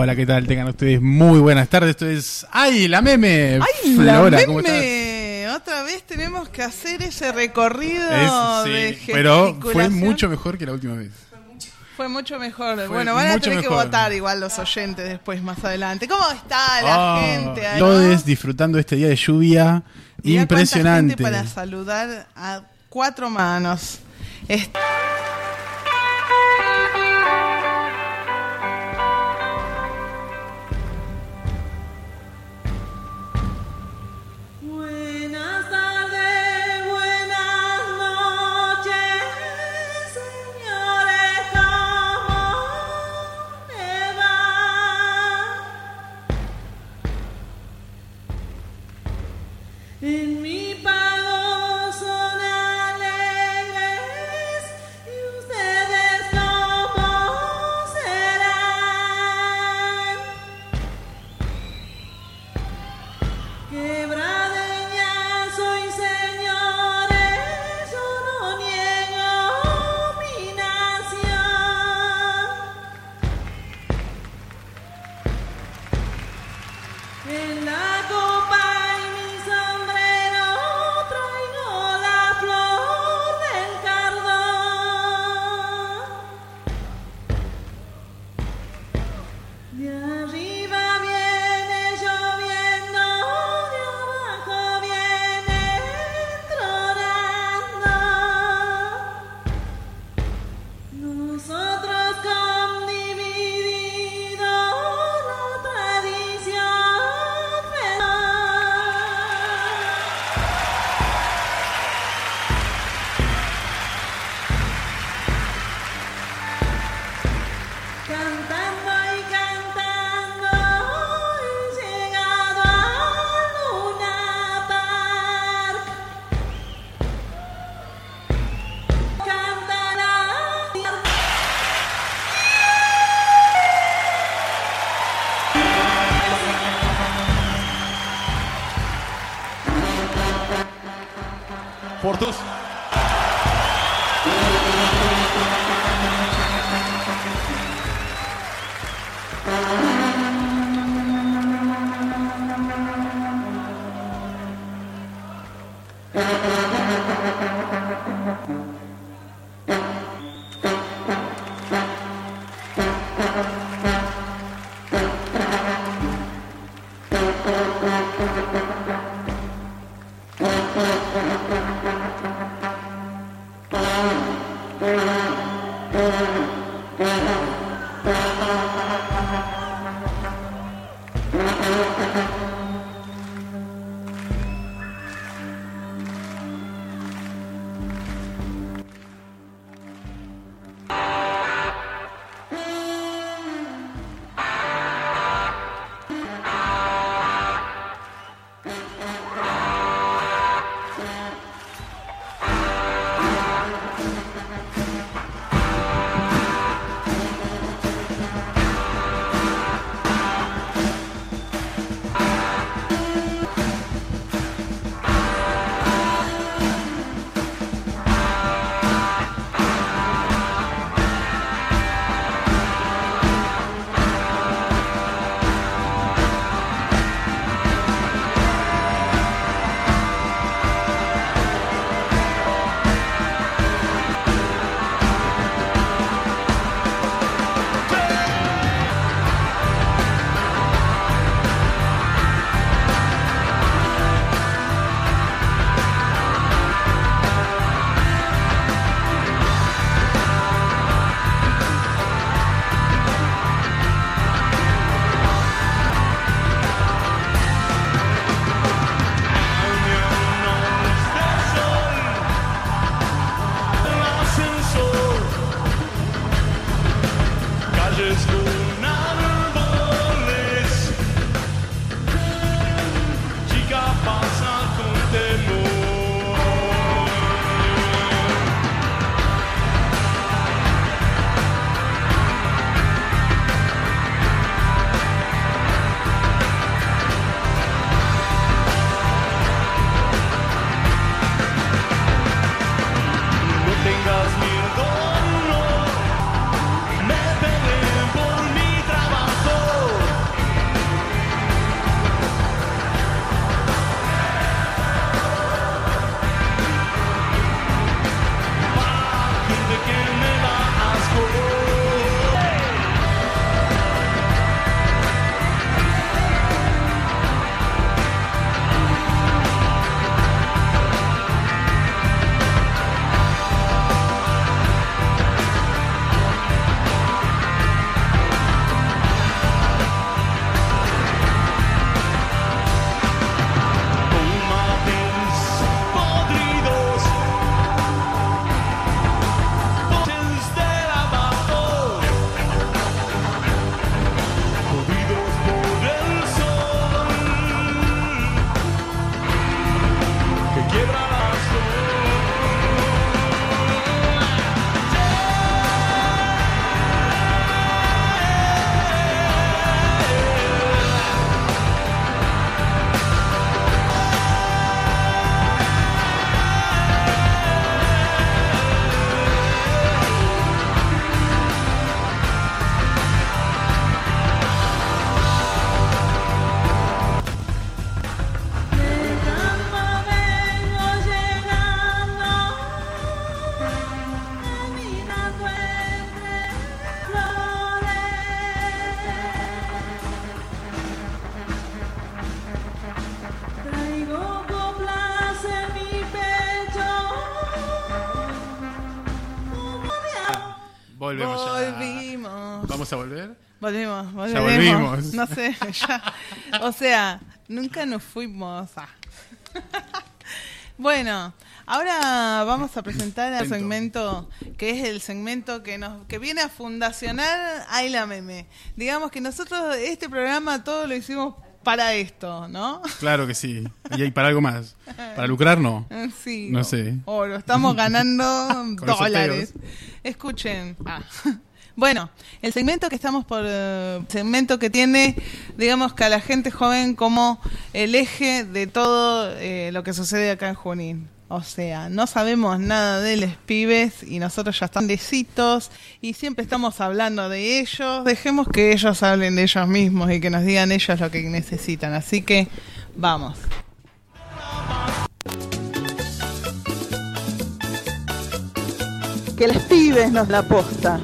hola, ¿qué tal? Tengan ustedes muy buenas tardes. Esto es ¡Ay, la meme! ¡Ay, Flora, la ¿cómo meme! Otra vez tenemos que hacer ese recorrido de gesticulación. Pero fue mucho mejor que la última vez. Fue mucho mejor. Bueno, van a tener que votar igual los oyentes después, más adelante. ¿Cómo está la gente ahí? Todos disfrutando este día de lluvia. Mirá impresionante. Cuánta gente para saludar a 4 manos. En mi pago son alegres y ustedes cómo serán. Quebradeña soy, señores, yo no niego mi nación. En la copa Portos. Volvemos ya. Volvimos. ¿Vamos a volver? Volvimos. Ya volvimos. No sé, ya. O sea, nunca nos fuimos. Bueno, ahora vamos a presentar el segmento, que es el segmento que viene a fundacionar Ayla Meme. Digamos que nosotros este programa todo lo hicimos para esto, ¿no? Claro que sí. Y para algo más. ¿Para lucrar no? Sí. No sé. Oro, estamos ganando dólares. sorteos. Escuchen. Bueno, el segmento que estamos por... segmento que tiene, digamos que a la gente joven como el eje de todo lo que sucede acá en Junín. O sea, no sabemos nada de los pibes y nosotros ya están grandecitos y siempre estamos hablando de ellos. Dejemos que ellos hablen de ellos mismos y que nos digan ellos lo que necesitan. Así que, vamos. Que los pibes nos la posta.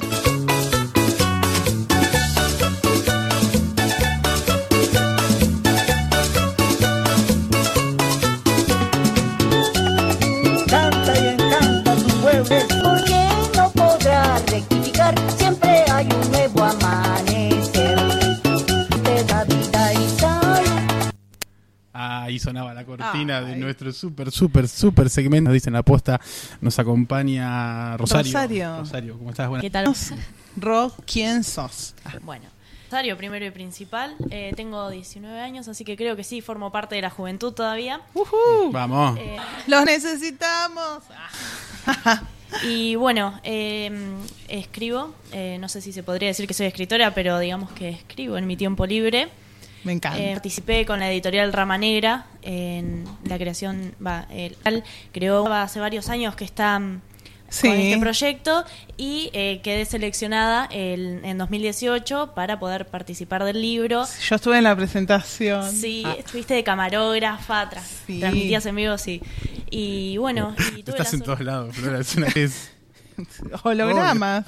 Porque no podrá rectificar, siempre hay un nuevo amanecer de la vida y salud. Ahí sonaba la cortina de nuestro súper segmento. Dicen la posta, nos acompaña Rosario. Rosario, ¿cómo estás? Buenas. ¿Qué tal? ¿Quién sos? Bueno, Rosario, primero y principal. Tengo 19 años, así que creo que sí, formo parte de la juventud todavía. Vamos. ¡Los necesitamos! Y bueno, escribo. No sé si se podría decir que soy escritora, pero digamos que escribo en mi tiempo libre. Me encanta. Participé con la editorial Rama Negra en la creación. Creó hace varios años que está con este proyecto y quedé seleccionada en 2018 para poder participar del libro. Yo estuve en la presentación. Sí, estuviste de camarógrafa, transmitías en vivo, sí. Y bueno, y tuve estás en todos lados, Flora. Es una vez. Hologramas.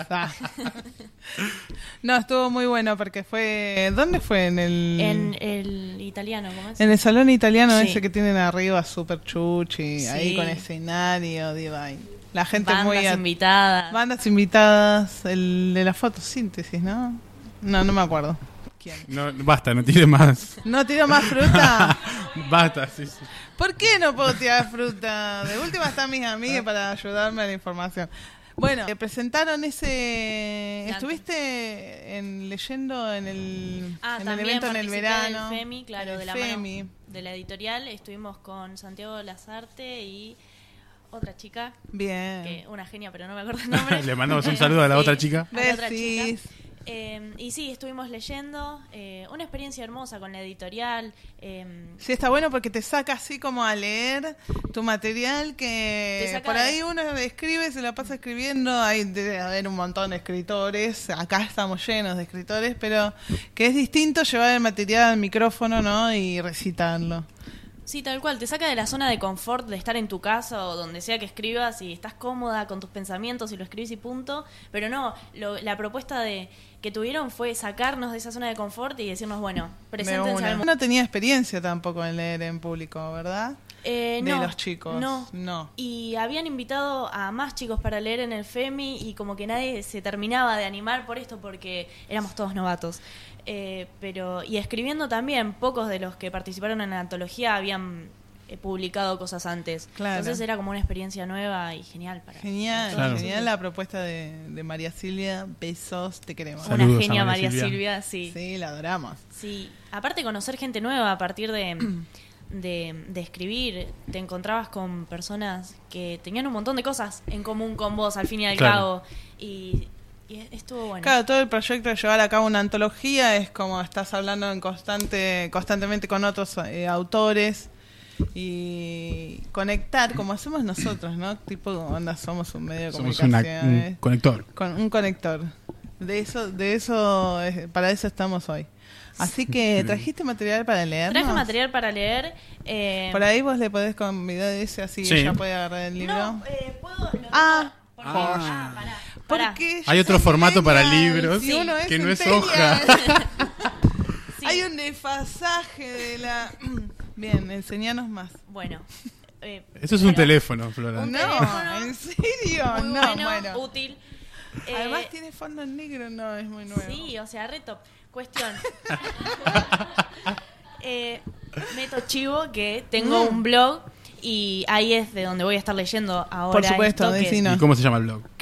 No, estuvo muy bueno porque fue... ¿Dónde fue? En el italiano, ¿cómo es? En el salón italiano Sí. ese que tienen arriba, super chuchi, Sí. ahí con escenario, divine. La gente Bandas muy... invitadas. Bandas invitadas, el de la fotosíntesis, ¿no? No me acuerdo. ¿Quién? No, basta, no tires más. ¿No tiro más fruta? Basta, sí. ¿Por qué no puedo tirar fruta? De última están mis amigas para ayudarme a la información. Bueno, presentaron ese... ¿Estuviste leyendo en el evento en el verano? Del FEMI, claro, de la FEMI. mano de la editorial. Estuvimos con Santiago Lazarte y otra chica. Bien. Que una genia, pero no me acuerdo el nombre. Le mandamos un saludo a la otra chica. A la otra Besis. chica. Y sí, estuvimos leyendo. Una experiencia hermosa con la editorial. Sí, está bueno porque te saca así como a leer tu material que por ahí uno escribe, se la pasa escribiendo, hay debe haber un montón de escritores, acá estamos llenos de escritores, pero que es distinto llevar el material al micrófono, ¿no? Y recitarlo. Sí, tal cual, te saca de la zona de confort de estar en tu casa o donde sea que escribas y estás cómoda con tus pensamientos y lo escribís y punto, pero no, la propuesta que tuvieron fue sacarnos de esa zona de confort y decirnos, bueno, preséntense al mundo. No tenía experiencia tampoco en leer en público, ¿verdad? De no, los chicos. No. Y habían invitado a más chicos para leer en el FEMI y como que nadie se terminaba de animar por esto porque éramos todos novatos. Y escribiendo también, pocos de los que participaron en la antología habían publicado cosas antes. Claro. Entonces era como una experiencia nueva y genial para Genial, Claro. genial la propuesta de María Silvia. Besos, te queremos. Saludos una a genia María María Silvia. Silvia, sí. Sí, la adoramos. Sí, aparte conocer gente nueva a partir de escribir, te encontrabas con personas que tenían un montón de cosas en común con vos al fin y al cabo y estuvo bueno. Claro, todo el proyecto de llevar a cabo una antología es como estás hablando constantemente con otros autores y conectar como hacemos nosotros, ¿no? Tipo, onda, somos un medio de Somos comunicación. un conector. Con un conector. De eso, para eso estamos hoy. Así que, ¿trajiste material para leer? Traje material para leer. Por ahí vos le podés convidar ese, así Sí. ella puede agarrar el libro. No, puedo... Pará. Porque Hay yo otro soy formato para centennial, libros si uno que no es centennial. hoja. Sí. Hay un desfasaje de la... Bien, enseñanos más. Bueno. Eso es un teléfono, Flora. Un No, teléfono. ¿en serio? Muy No, bueno, bueno. útil. Además tiene fondo en negro, no, es muy nuevo. Sí, o sea, re top. Cuestión. Meto chivo que tengo un blog y ahí es de donde voy a estar leyendo ahora. Por supuesto, ¿Y cómo se llama el blog?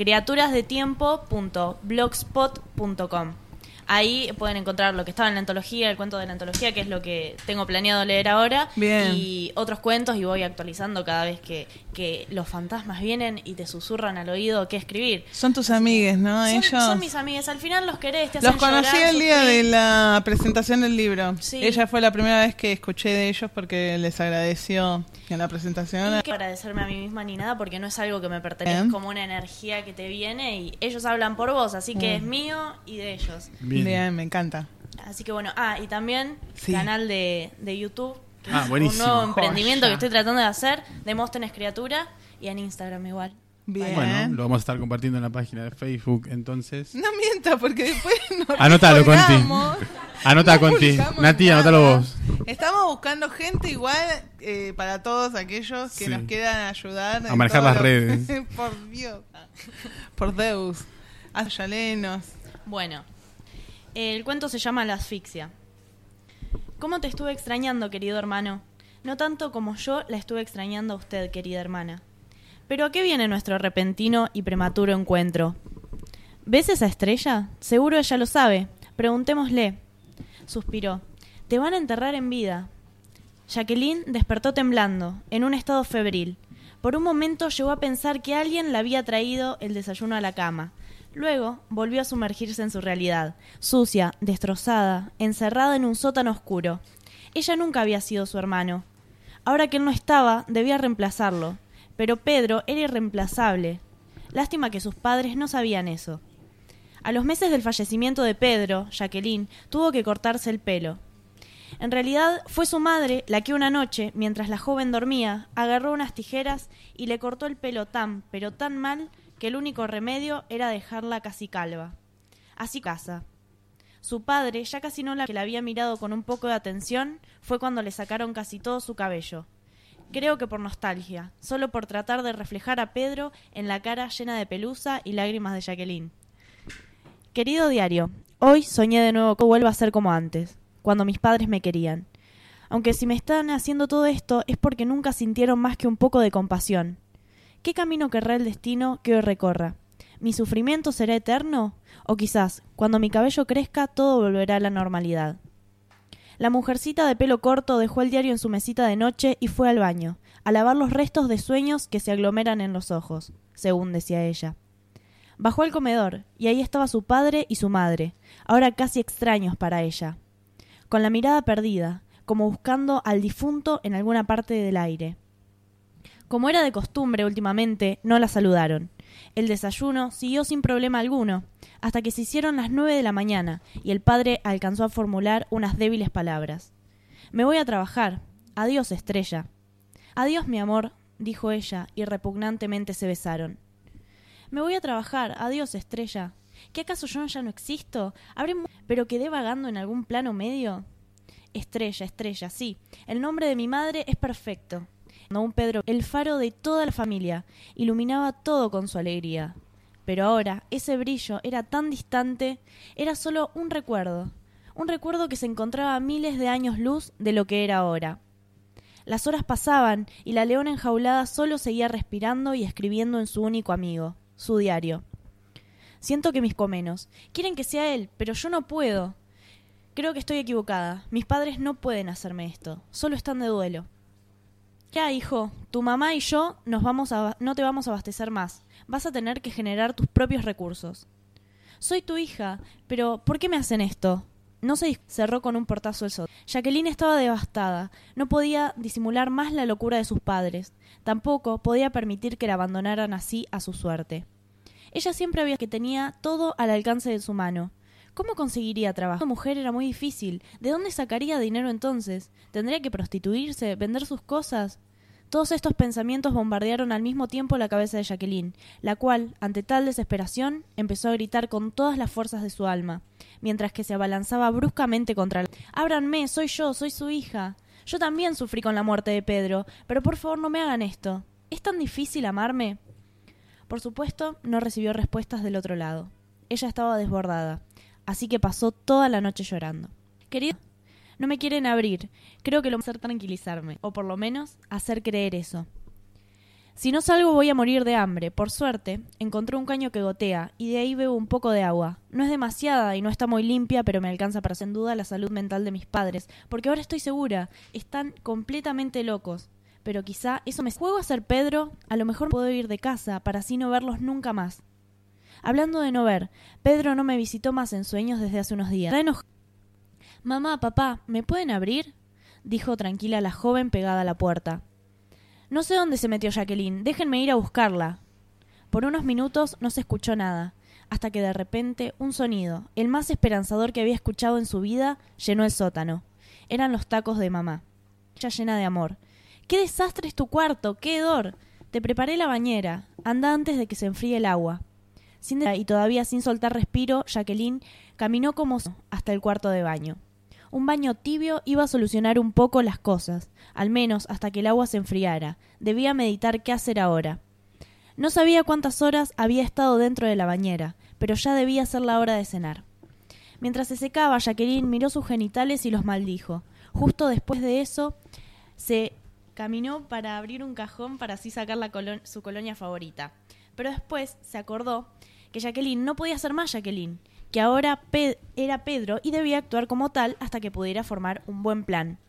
criaturasdetiempo.blogspot.com. Ahí pueden encontrar lo que estaba en la antología, el cuento de la antología, que es lo que tengo planeado leer ahora. Bien. Y otros cuentos, y voy actualizando cada vez que los fantasmas vienen y te susurran al oído qué escribir. Son tus amigues, ¿no? Ellos Son mis amigas. Al final los querés, te los hacen conocí llorar, el día sufrir. de la presentación del libro. Sí. Ella fue la primera vez que escuché de ellos porque les agradeció en la presentación. No quiero agradecerme a mí misma ni nada porque no es algo que me pertenece, Bien. es como una energía que te viene y ellos hablan por vos, así que es mío y de ellos. Bien, me encanta. Así que bueno, y también Sí. canal de YouTube, que es buenísimo. un nuevo emprendimiento Joya. que estoy tratando de hacer, Demóstenes Criatura, y en Instagram igual. Bien. Bueno, lo vamos a estar compartiendo en la página de Facebook, entonces. No mienta, porque después nos Anótalo, Conti. colgamos. Anota, No Conti. publicamos Nati, nada. anótalo vos. Estamos buscando gente igual para todos aquellos que Sí. nos quieran ayudar. A en manejar todo las lo- redes. Por Dios. Por Deus. Ayalenos. Bueno, el cuento se llama La asfixia. ¿Cómo te estuve extrañando, querido hermano? No tanto como yo la estuve extrañando a usted, querida hermana. Pero ¿a qué viene nuestro repentino y prematuro encuentro? ¿Ves esa estrella? Seguro ella lo sabe. Preguntémosle. Suspiró. Te van a enterrar en vida. Jacqueline despertó temblando, en un estado febril. Por un momento llegó a pensar que alguien le había traído el desayuno a la cama. Luego volvió a sumergirse en su realidad, sucia, destrozada, encerrada en un sótano oscuro. Ella nunca había sido su hermano. Ahora que él no estaba, debía reemplazarlo. Pero Pedro era irreemplazable. Lástima que sus padres no sabían eso. A los meses del fallecimiento de Pedro, Jacqueline tuvo que cortarse el pelo. En realidad fue su madre la que una noche, mientras la joven dormía, agarró unas tijeras y le cortó el pelo tan, pero tan mal, que el único remedio era dejarla casi calva. Así casa. Su padre, ya casi no la había mirado con un poco de atención, fue cuando le sacaron casi todo su cabello. Creo que por nostalgia, solo por tratar de reflejar a Pedro en la cara llena de pelusa y lágrimas de Jacqueline. Querido diario, hoy soñé de nuevo que vuelva a ser como antes, cuando mis padres me querían. Aunque si me están haciendo todo esto es porque nunca sintieron más que un poco de compasión. ¿Qué camino querrá el destino que hoy recorra? ¿Mi sufrimiento será eterno? O quizás, cuando mi cabello crezca, todo volverá a la normalidad. La mujercita de pelo corto dejó el diario en su mesita de noche y fue al baño, a lavar los restos de sueños que se aglomeran en los ojos, según decía ella. Bajó al comedor, y ahí estaba su padre y su madre, ahora casi extraños para ella. Con la mirada perdida, como buscando al difunto en alguna parte del aire. Como era de costumbre últimamente, no la saludaron. El desayuno siguió sin problema alguno, hasta que se hicieron las 9 de la mañana, y el padre alcanzó a formular unas débiles palabras. «Me voy a trabajar. Adiós, Estrella». «Adiós, mi amor», dijo ella, y repugnantemente se besaron. «Me voy a trabajar. Adiós, Estrella. ¿Qué acaso yo ya no existo? ¿Pero quedé vagando en algún plano medio?» «Estrella, Estrella, sí. El nombre de mi madre es perfecto». No, un Pedro, el faro de toda la familia, iluminaba todo con su alegría. Pero ahora ese brillo era tan distante, era solo un recuerdo que se encontraba a miles de años luz de lo que era ahora. Las horas pasaban y la leona enjaulada solo seguía respirando y escribiendo en su único amigo, su diario. «Siento que mis comenos quieren que sea él, pero yo no puedo. Creo que estoy equivocada. Mis padres no pueden hacerme esto. Solo están de duelo. Ya, hijo, tu mamá y yo no te vamos a abastecer más. Vas a tener que generar tus propios recursos». «Soy tu hija, pero ¿por qué me hacen esto?» No se cerró con un portazo el sótano. Jacqueline estaba devastada. No podía disimular más la locura de sus padres. Tampoco podía permitir que la abandonaran así a su suerte. Ella siempre había que tenía todo al alcance de su mano. ¿Cómo conseguiría trabajo? Una mujer era muy difícil. ¿De dónde sacaría dinero entonces? ¿Tendría que prostituirse? ¿Vender sus cosas? Todos estos pensamientos bombardearon al mismo tiempo la cabeza de Jacqueline, la cual, ante tal desesperación, empezó a gritar con todas las fuerzas de su alma, mientras que se abalanzaba bruscamente contra la... «Ábranme, soy yo, soy su hija. Yo también sufrí con la muerte de Pedro, pero por favor no me hagan esto. ¿Es tan difícil amarme?» Por supuesto, no recibió respuestas del otro lado. Ella estaba desbordada, así que pasó toda la noche llorando. Querido, no me quieren abrir. Creo que lo mejor es tranquilizarme, o por lo menos hacer creer eso. Si no salgo voy a morir de hambre. Por suerte, encontré un caño que gotea, y de ahí bebo un poco de agua. No es demasiada y no está muy limpia, pero me alcanza para sin duda la salud mental de mis padres, porque ahora estoy segura, están completamente locos. Pero quizá eso me... ¿Juego a ser Pedro? A lo mejor puedo ir de casa, para así no verlos nunca más. Hablando de no ver, Pedro no me visitó más en sueños desde hace unos días. Mamá, papá, ¿me pueden abrir?, dijo tranquila la joven pegada a la puerta. No sé dónde se metió Jacqueline, déjenme ir a buscarla. Por unos minutos no se escuchó nada, hasta que de repente un sonido, el más esperanzador que había escuchado en su vida, llenó el sótano. Eran los tacos de mamá. Ella llena de amor. ¡Qué desastre es tu cuarto! ¡Qué hedor! Te preparé la bañera. Anda antes de que se enfríe el agua. Y todavía sin soltar respiro, Jacqueline caminó como hasta el cuarto de baño. Un baño tibio iba a solucionar un poco las cosas, al menos hasta que el agua se enfriara. Debía meditar qué hacer ahora. No sabía cuántas horas había estado dentro de la bañera, pero ya debía ser la hora de cenar. Mientras se secaba, Jacqueline miró sus genitales y los maldijo. Justo después de eso, se caminó para abrir un cajón para así sacar su colonia favorita. Pero después se acordó que Jacqueline no podía ser más Jacqueline, que ahora era Pedro y debía actuar como tal hasta que pudiera formar un buen plan.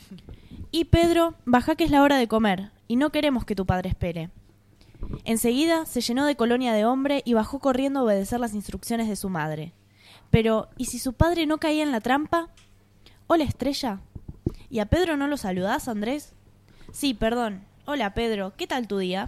Y Pedro, baja que es la hora de comer, y no queremos que tu padre espere. Enseguida se llenó de colonia de hombre y bajó corriendo a obedecer las instrucciones de su madre. Pero, ¿y si su padre no caía en la trampa? Hola, Estrella. ¿Y a Pedro no lo saludás, Andrés? Sí, perdón. Hola, Pedro. ¿Qué tal tu día?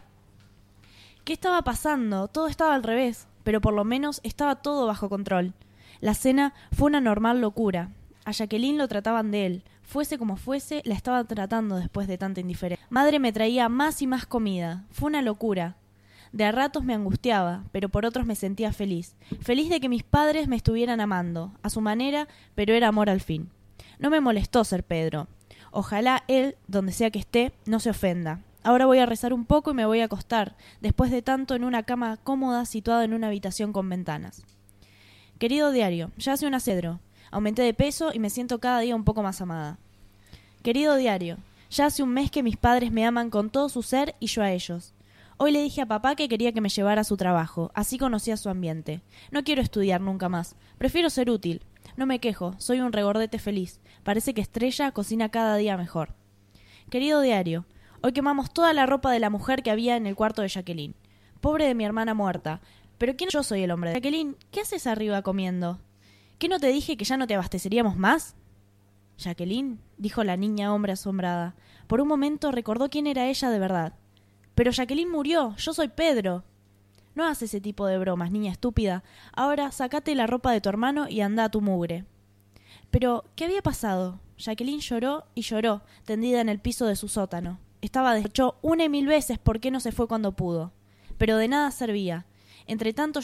¿Qué estaba pasando? Todo estaba al revés, pero por lo menos estaba todo bajo control. La cena fue una normal locura. A Jacqueline lo trataban de él. Fuese como fuese, la estaba tratando después de tanta indiferencia. Madre me traía más y más comida. Fue una locura. De a ratos me angustiaba, pero por otros me sentía feliz. Feliz de que mis padres me estuvieran amando, a su manera, pero era amor al fin. No me molestó ser Pedro. Ojalá él, donde sea que esté, no se ofenda. Ahora voy a rezar un poco y me voy a acostar, después de tanto en una cama cómoda situada en una habitación con ventanas. Querido diario, ya hace una cedro. Aumenté de peso y me siento cada día un poco más amada. Querido diario, ya hace un mes que mis padres me aman con todo su ser y yo a ellos. Hoy le dije a papá que quería que me llevara a su trabajo, así conocía su ambiente. No quiero estudiar nunca más, prefiero ser útil. No me quejo, soy un regordete feliz. Parece que Estrella cocina cada día mejor. Querido diario, hoy quemamos toda la ropa de la mujer que había en el cuarto de Jacqueline. Pobre de mi hermana muerta. Pero ¿quién? Yo soy el hombre de Jacqueline, ¿qué haces arriba comiendo? ¿Qué no te dije que ya no te abasteceríamos más? Jacqueline, dijo la niña hombre asombrada. Por un momento recordó quién era ella de verdad. Pero Jacqueline murió, yo soy Pedro. No hagas ese tipo de bromas, niña estúpida. Ahora sacate la ropa de tu hermano y anda a tu mugre. Pero, ¿qué había pasado? Jacqueline lloró y lloró, tendida en el piso de su sótano. Estaba deshecho 1 y 1000 veces por qué no se fue cuando pudo. Pero de nada servía. Entre tanto,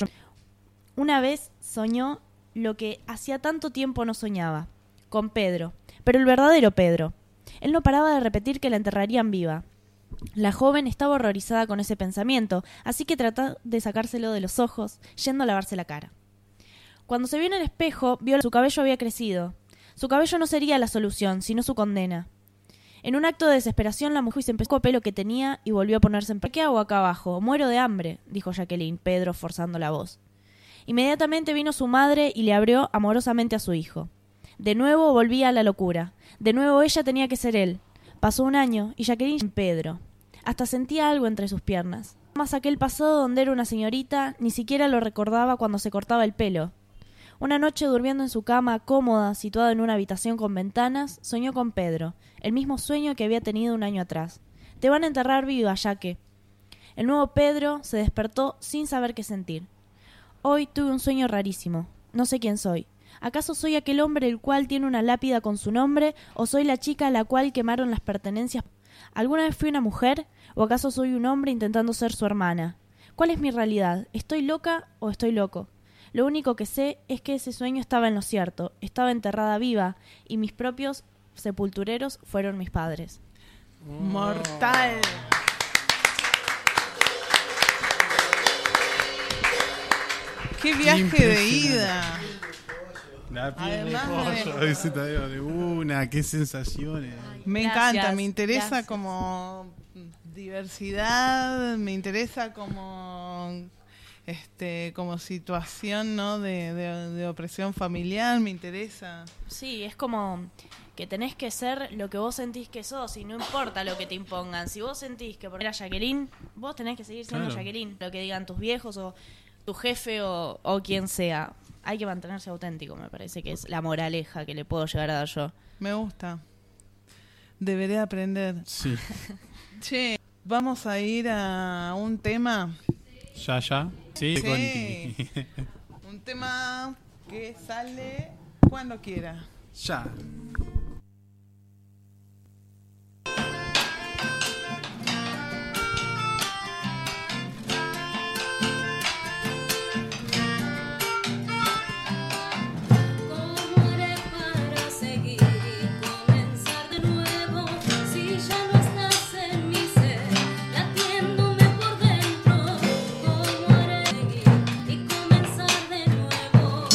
una vez soñó lo que hacía tanto tiempo no soñaba, con Pedro, pero el verdadero Pedro. Él no paraba de repetir que la enterrarían viva. La joven estaba horrorizada con ese pensamiento, así que trató de sacárselo de los ojos, yendo a lavarse la cara. Cuando se vio en el espejo, vio que su cabello había crecido. Su cabello no sería la solución, sino su condena. En un acto de desesperación, la mujer se empezó a pelo que tenía y volvió a ponerse en pie. ¿Qué hago acá abajo? Muero de hambre, dijo Jacqueline, Pedro forzando la voz. Inmediatamente vino su madre y le abrió amorosamente a su hijo. De nuevo volvía a la locura. De nuevo ella tenía que ser él. Pasó un año y Jacqueline en Pedro. Hasta sentía algo entre sus piernas. Más aquel pasado donde era una señorita, ni siquiera lo recordaba cuando se cortaba el pelo. Una noche durmiendo en su cama cómoda, situada en una habitación con ventanas, soñó con Pedro, el mismo sueño que había tenido un año atrás. Te van a enterrar viva, Jaque. El nuevo Pedro se despertó sin saber qué sentir. Hoy tuve un sueño rarísimo. No sé quién soy. ¿Acaso soy aquel hombre el cual tiene una lápida con su nombre, o soy la chica a la cual quemaron las pertenencias? ¿Alguna vez fui una mujer, o acaso soy un hombre intentando ser su hermana? ¿Cuál es mi realidad? ¿Estoy loca o estoy loco? Lo único que sé es que ese sueño estaba en lo cierto, estaba enterrada viva, y mis propios sepultureros fueron mis padres. ¡Mortal! Qué viaje de ida. La piel de Además pollo, dice Tadeo, de una, qué sensaciones. Me Gracias, encanta, me interesa gracias. como diversidad, me interesa como como situación, ¿no? de opresión familiar, me interesa. Sí, es como que tenés que ser lo que vos sentís que sos y no importa lo que te impongan. Si vos sentís que por era Jacqueline, vos tenés que seguir siendo Claro. Jacqueline. Lo que digan tus viejos o tu jefe o quien sea. Hay que mantenerse auténtico, me parece que es la moraleja que le puedo llegar a dar yo. Me gusta. Deberé aprender. Sí. Che, vamos a ir a un tema. Ya. Sí, Sí. Conti. Un tema que sale cuando quiera. Ya. ¿Cómo haré para seguir y comenzar de nuevo si ya no estás en mi ser, latiéndome por dentro? ¿Cómo haré seguir y comenzar de nuevo?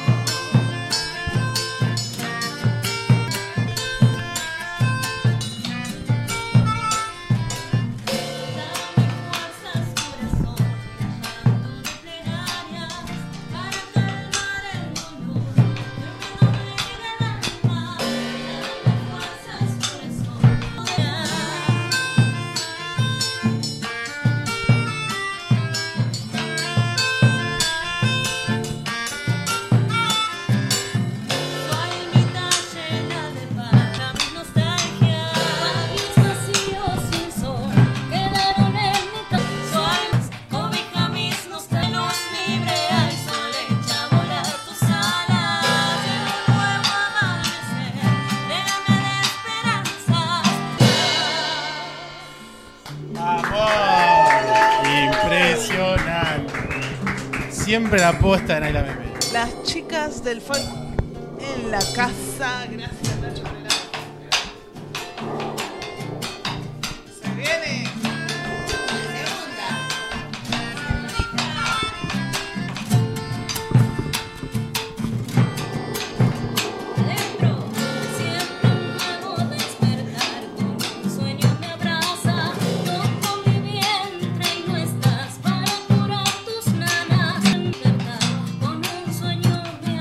Siempre la posta en Ayla Meme. Las chicas del folk en la casa. Gracias, Nacho. por el audio. Se viene. Adentro, siempre un nuevo despertar, como un sueño me abraza, toco mi vientre y no estás para curar tus nanas, en verdad, con un sueño me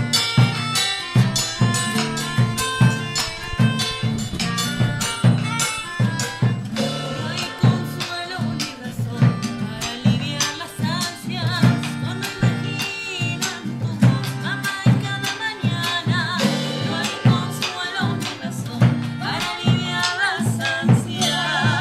No hay consuelo ni razón para aliviar las ansias, cuando imaginan tu voz, mamá, y cada mañana. No hay consuelo ni razón para aliviar las ansias.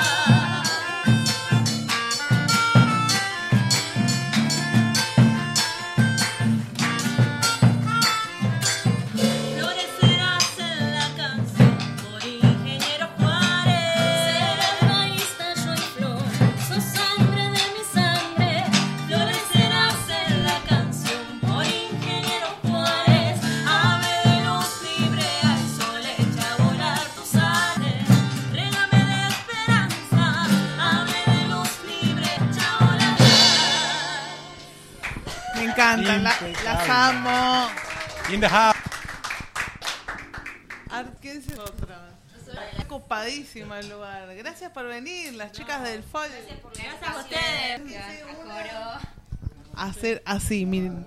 Florecerás en la canción por Ingeniero Juárez. Serás raíz, tallo y flor, sos sangre de mi sangre. Florecerás en la canción por Ingeniero Juárez. Ave de luz libre, al sol echa a volar tus alas. Régame de esperanza, ave de luz libre, echa a volar. Me encantan, las amo. In the house. ¿Qué dice otra? Está copadísimo el lugar. Gracias por venir, las chicas del folk. Gracias a ustedes. Hacer así, miren.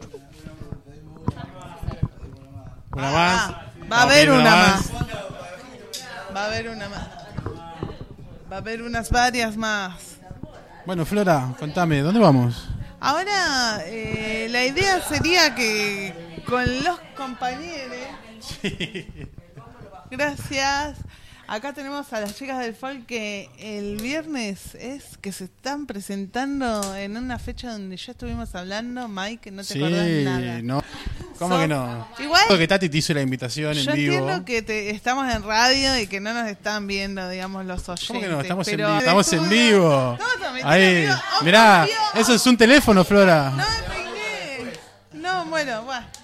Una más. Va a haber una más. Va a haber una más. Va a haber unas varias más. Bueno, Flora, contame, ¿dónde vamos? Ahora, la idea sería que con los compañeros. Gracias. Acá tenemos a las chicas del folk que el viernes es que se están presentando en una fecha donde ya estuvimos hablando. Mike, no te acordás nada. No. ¿Cómo que no? Igual, Creo que Tati te hizo la invitación en yo vivo. entiendo que estamos en radio y que no nos están viendo, digamos, los oyentes. ¿Cómo que no? Estamos en pero vivo. Estamos en vivo. Estamos transmitiendo Ahí. en vivo. ¡Oh, Mirá, por Dios! eso es un teléfono, Flora. No me peiné. No, bueno.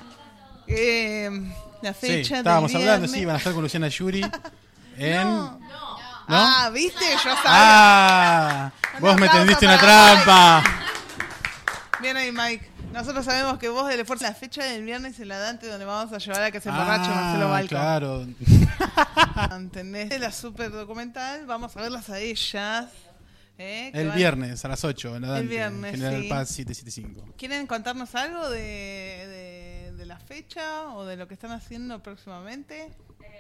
La Sí, fecha estábamos del hablando, viernes. sí, iban a estar con Luciana Yuri en... No. ¿No? Ah, ¿viste? Yo sabía. Ah, Un vos me aplauso tendiste una para trampa. Bien ahí, Mike. Nosotros sabemos que vos del esfuerzo la fecha del viernes en la Dante donde vamos a llevar a que se emborrache Marcelo Balco. Claro. ¿Entendés? La super documental, vamos a verlas a ellas. El viernes a las 8 en la Dante. El viernes, General sí. Paz 775. ¿Quieren contarnos algo de la fecha o de lo que están haciendo próximamente?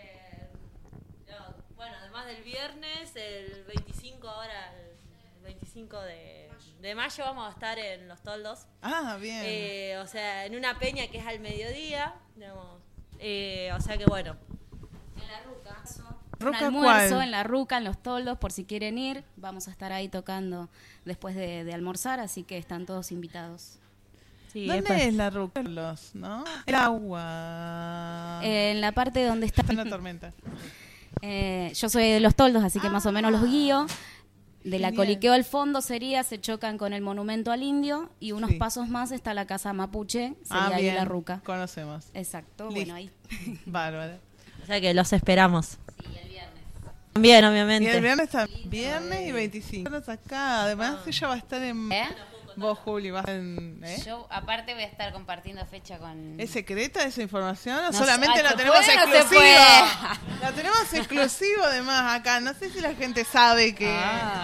Bueno, además del viernes, el 25 ahora, el 25 de mayo vamos a estar en Los Toldos. Ah, bien. O sea, en una peña que es al mediodía, digamos. O sea que bueno. En la Ruca. Un ¿Ruca almuerzo cuál? en la Ruca, en Los Toldos, por si quieren ir. Vamos a estar ahí tocando después de almorzar, así que están todos invitados. Sí, ¿Dónde es la Ruca? ¿No? El agua. En la parte donde está... Una tormenta. Yo soy de Los Toldos, así que más o menos los guío. De la Genial. Coliqueo al fondo sería, se chocan con el monumento al indio y unos Sí. pasos más está la casa Mapuche, sería ahí bien. la Ruca. Conocemos. Exacto, Listo. bueno, ahí. Bárbaro. O sea que los esperamos. Sí, el viernes. También, Y obviamente. el viernes está viernes y 25. Acá. Además, ella va a estar en... Vos, Juli, vas en... Yo, aparte, voy a estar compartiendo fecha con... ¿Es secreta esa información? ¿O No solamente sé, la ¿se tenemos puede o no se exclusiva? puede? La tenemos exclusiva además acá. No sé si la gente sabe que...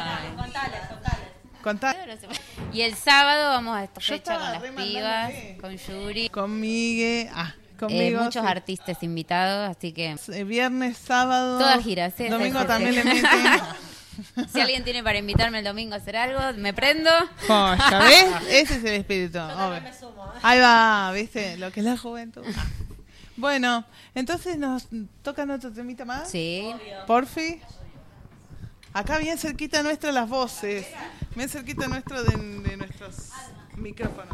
Contá. Y el sábado vamos a esta Yo fecha estaba con re las pibas, mandándole. con Yuri. Con Migue. Conmigo. Muchos sí. artistas invitados, así que Viernes, sábado. todas giras. Sí, Domingo sí, también sí. le meten. si alguien tiene para invitarme el domingo a hacer algo, me prendo. Oh, ¿ya ves? Ese es el espíritu. Obvio. Ahí va, ¿viste? Lo que es la juventud. Bueno, entonces nos tocan otro temita más. Sí. Porfi. Acá bien cerquita nuestra las voces. Bien cerquita nuestro de nuestros micrófonos.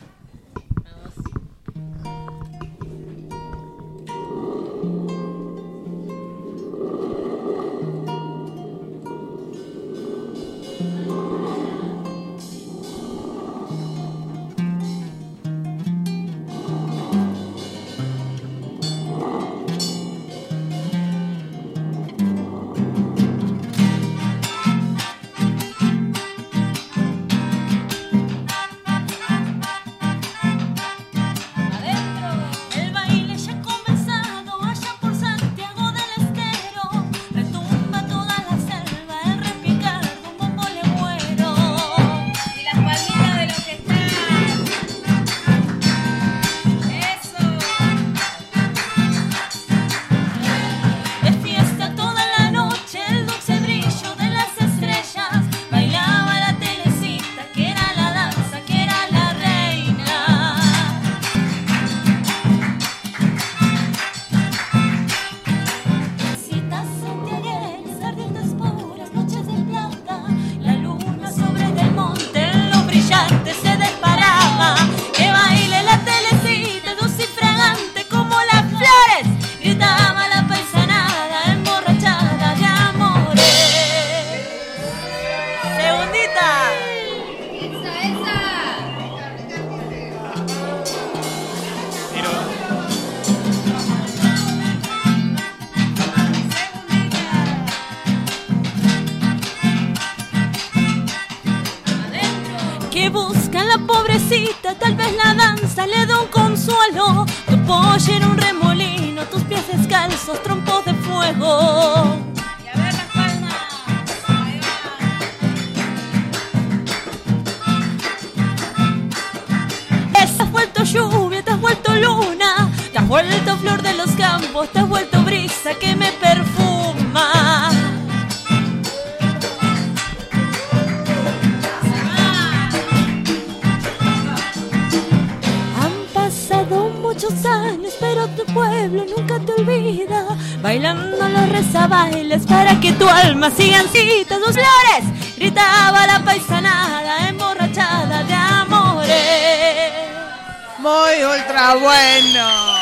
El baile ya ha comenzado allá por Santiago del Estero. Retumba toda la selva, el repicar de un bombo legüero. Y las palmitas de los que están. Eso. Es fiesta toda la noche, el dulce brillo de las estrellas. Bailaba la telecita, que era la danza, que era la reina. Citas santiagueras, ardientes puras, noches de plata. La luna sobre el monte, en lo brillante se desparaba. Que baile la telecita, dulce y fragante como las flores. Gritaba la paisanada, emborrachada de amores. Segundita. Que busca la pobrecita, tal vez la danza le da un consuelo. Tu pollera un remolino, tus pies descalzos, trompos de fuego. Y a ver las palmas. Ahí va. Te has vuelto lluvia, te has vuelto luna, te has vuelto flor de los campos, te has vuelto brisa que me perfuma. Han pasado muchos años, pero tu pueblo nunca te olvida. Bailando los rezabailes para que tu alma siga en cita. ¡Dos flores! Gritaba la paisanada, emborrachada de amores. Muy ultra bueno.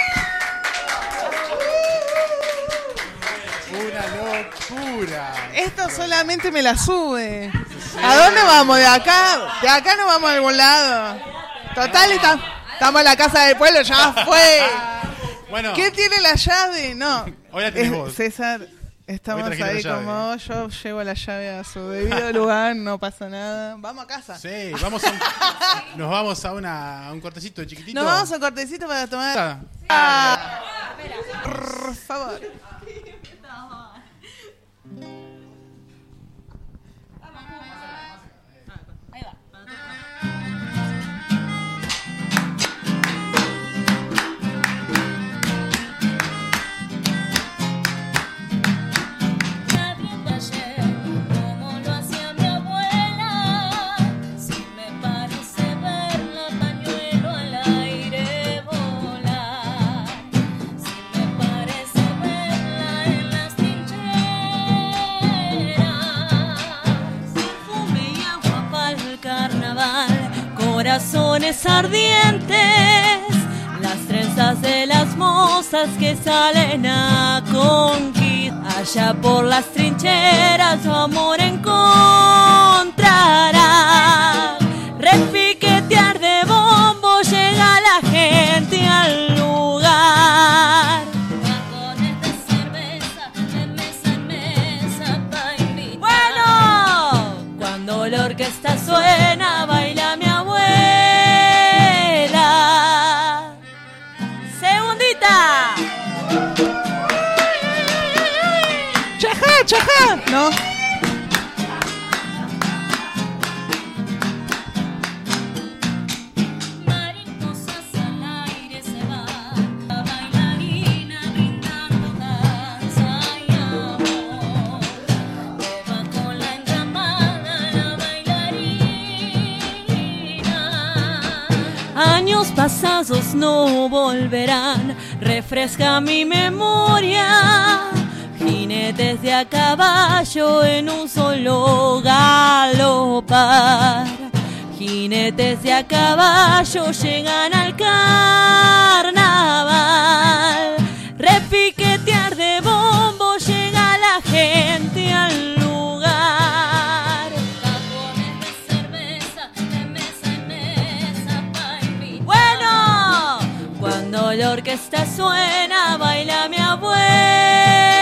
Una locura. Esto solamente me la sube. ¿A dónde vamos? ¿De acá? De acá no vamos a algún lado. Total, estamos en la casa del pueblo, ya fue. Bueno, ¿Quién tiene la llave? No. hoy la tenés Es vos. César. Estamos ahí como yo llevo la llave a su debido lugar, no pasa nada. Vamos a casa. Sí, nos vamos a un cortecito chiquitito. Nos vamos a un cortecito para tomar. Por favor. Corazones ardientes, las trenzas de las mozas que salen a conquistar. Allá por las trincheras tu amor encontrarás. Repiquetear de bombo llega la gente al lugar. Cajones de cerveza, de mesa en mesa pa' invitar. Bueno, cuando la orquesta suena, baila mi abuela. Segundita. ¡Chajá, chajá! No. Mariposas al aire se va, la bailarina brindando danza y amor. Que va con la entramada la bailarina. Años pasados no volverán, refresca mi memoria. Jinetes de a caballo en un solo galopar. Jinetes de a caballo llegan al carnaval. Repiquetear de bombo llega la gente al lugar. Cajones de cerveza, de mesa en mesa pa' invitar. Bueno, cuando la orquesta suena, baila mi abuela.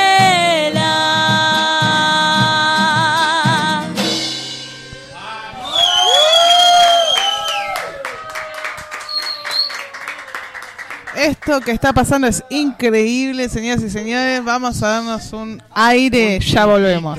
Esto que está pasando es increíble, señoras y señores. Vamos a darnos un aire, ya volvemos.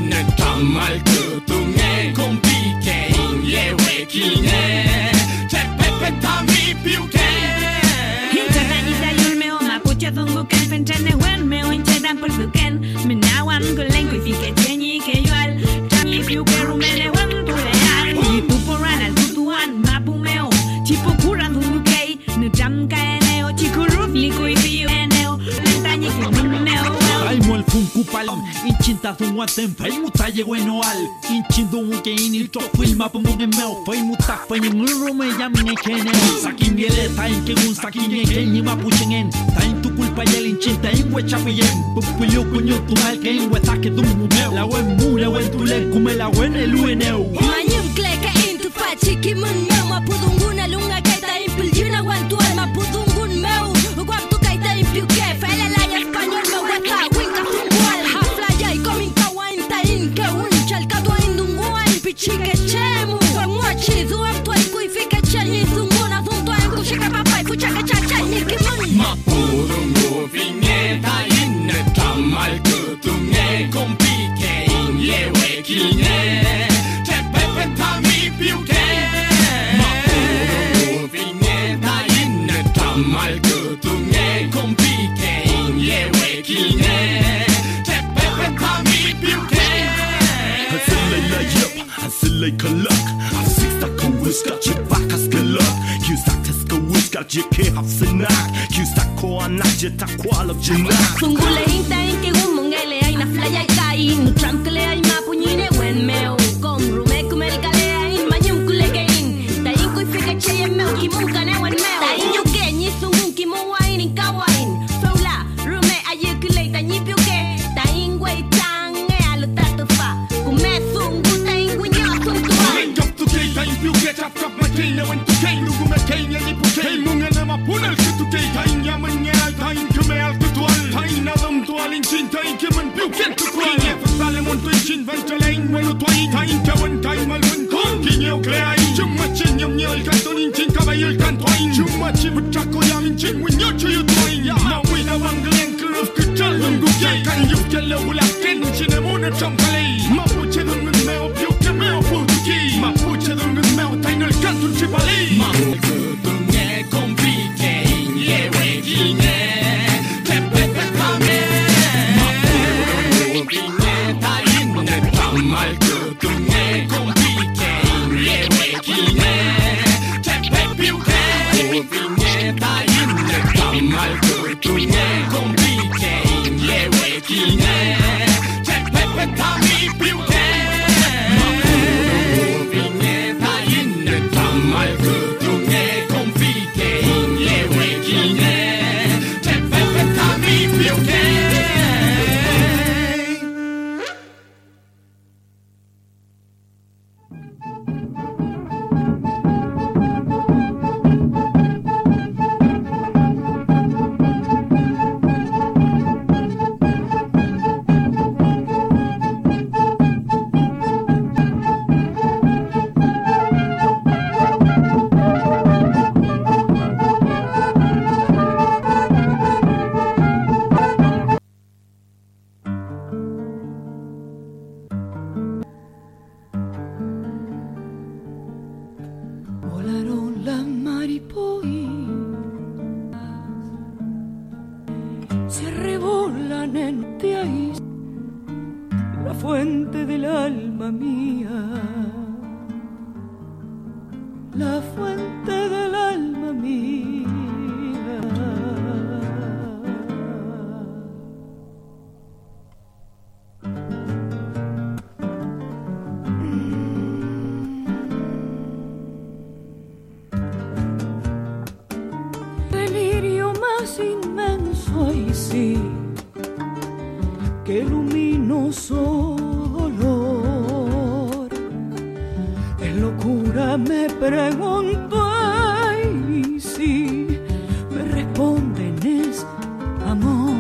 Mal que tu me complique, yeah, we kill, yeah. 인친다 동화된 페이무타 예외노알 인친동 게인일 쪽을 마법목의 매우 페이무타 페이물로메 야밍의 케네 사기미에 다인게 운사기에 게임이 마부싱엔 다인 tukulpa yelinchita ingwe chapiyem pupilyo kunyo tumalke ingwe take dumumeu la wen mu la wen tulen kume la wen elueneu Manyum kleka intu fachi kimun meu mapudunguna lunga kaita impiljuna wantu alma pudungun meu guaptu kaita impiuke fela la español meu wata winka fungual haflaya y comin kawain tain ke un chalkado indunguan pichike chemu famuachi duam tu ay kuifika chani dunguna dunto ay kushika papai fuchaka chacha nikimun Mapudungu vineta inne tamal kutunge kompike inyewe kine tepepe tami piuke Mapudungu vineta inne tamal kutunge kompike inyewe kine tepepe tami piuke Hasilay yep hasilay kalak Asista kuwiska chibaka skalak Yusak teska wiska jike hafsanak Yusak ko anak jita kwalak jinak Sungule inta inke gumongele ay na flaya kai nu tramkele ay mapunyine wen meu kom rume kumel kale ay manyum kule gain ta inko fika cheye meu kimun kane wen meu ta inyo kenyi sungun kimun wain in kawain faula rume aye kule ta nyipyo ke ta ingwe tange alu tatufa kume sungu ta ingwe nya suntua Menjok tu kei ta impiuke chap chap makina wen tu kei nugu makina nipuke mungana mapunal kutu kei ta inya manya ta inkume al kutual ta inadam tual inchin ta inkuman piuke tukual Kinye fasale mon tu inchin vantalain wenu tuai ta inkawan ta imal wen kon kinye ukleai Chumma chin yam nyel kanton inchin kabayil kantuain Chumma chi butchako yam inchin winyo chuyu tuain Ma wina wanglen kuruf kuchal nungu kei kan yuk kele ulak ken chinemuna chamkalei Ma puche dungun meo piuke meo putuki Ma puche dungun meo tainal kantun chipalei Ma kutunge kompike inyewe kine tepepe tame Ma pudungu vineta inne tamal kutunge kompike inyewe kine tepepe piuke Vineta inne tamal kutunge kompike inyewe kine tepepe tami piuke Ma pudungu vineta inne tamal kutunge kompike inyewe kine tepepe tami piuke Volaron las mariposas, se revolan en ti, la fuente del alma mía, la fuente del alma mía. Delirio más inmenso y sí, que luminoso dolor. En locura me pregunto y si me responden es amor.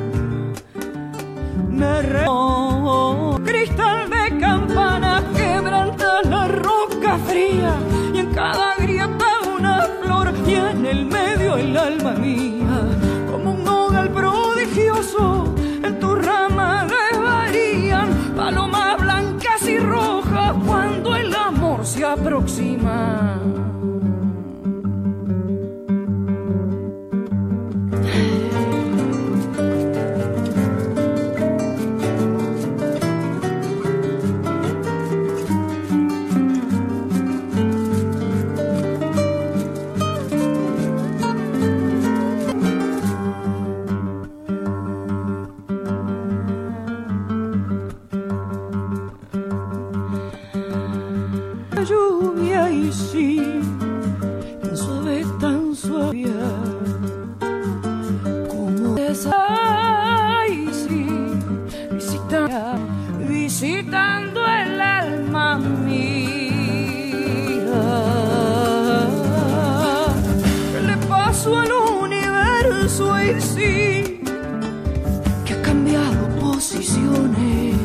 Me cristal de campana quebranta la roca fría y en cada grieta una flor y en el medio el alma mía como un nogal prodigioso en tu rama desvarían palomas blancas y rojas cuando el amor se aproxima. lluvia y sí, tan suave como esa. Ay, sí, visitando el alma mía. ¿Qué le pasó al universo? Y sí, que ha cambiado posiciones.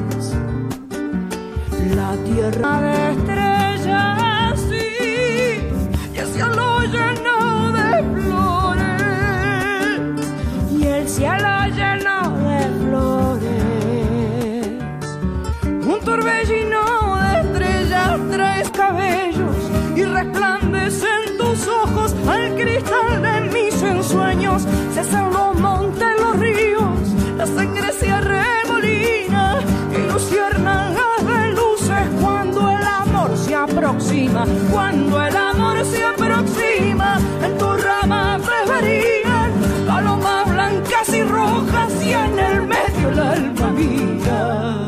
La tierra de estrellas, sí, y el cielo lleno de flores, y el cielo lleno de flores. Un torbellino de estrellas traes cabellos y resplandecen tus ojos al cristal de mis ensueños. Se hacen los montes, los ríos, la sangre se arremolina y luciérnagas de luces cuando el amor se aproxima. Cuando el amor se aproxima, en tu rama preferían palomas blancas y rojas y en el medio el alma mía.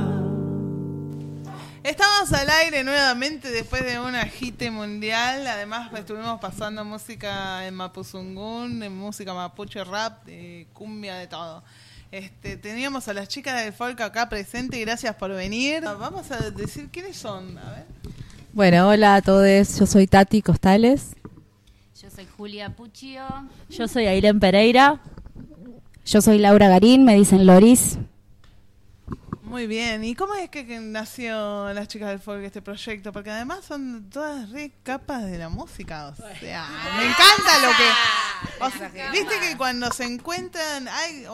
Estamos al aire nuevamente después de una agite mundial. Además estuvimos pasando música en mapuzungún, en música mapuche, rap, de cumbia, de todo. Teníamos a las chicas del folk acá presentes y gracias por venir. Vamos a decir quiénes son. A ver. Bueno, hola a todos. Yo soy Tati Costales. Yo soy Julia Puccio. Yo soy Ailén Pereira. Yo soy Laura Garín, me dicen Loris. Muy bien. ¿Y cómo es que nació las chicas del folk este proyecto? Porque además son todas re capas de la música. O sea, me encanta lo que... O sea, viste que cuando se encuentran hay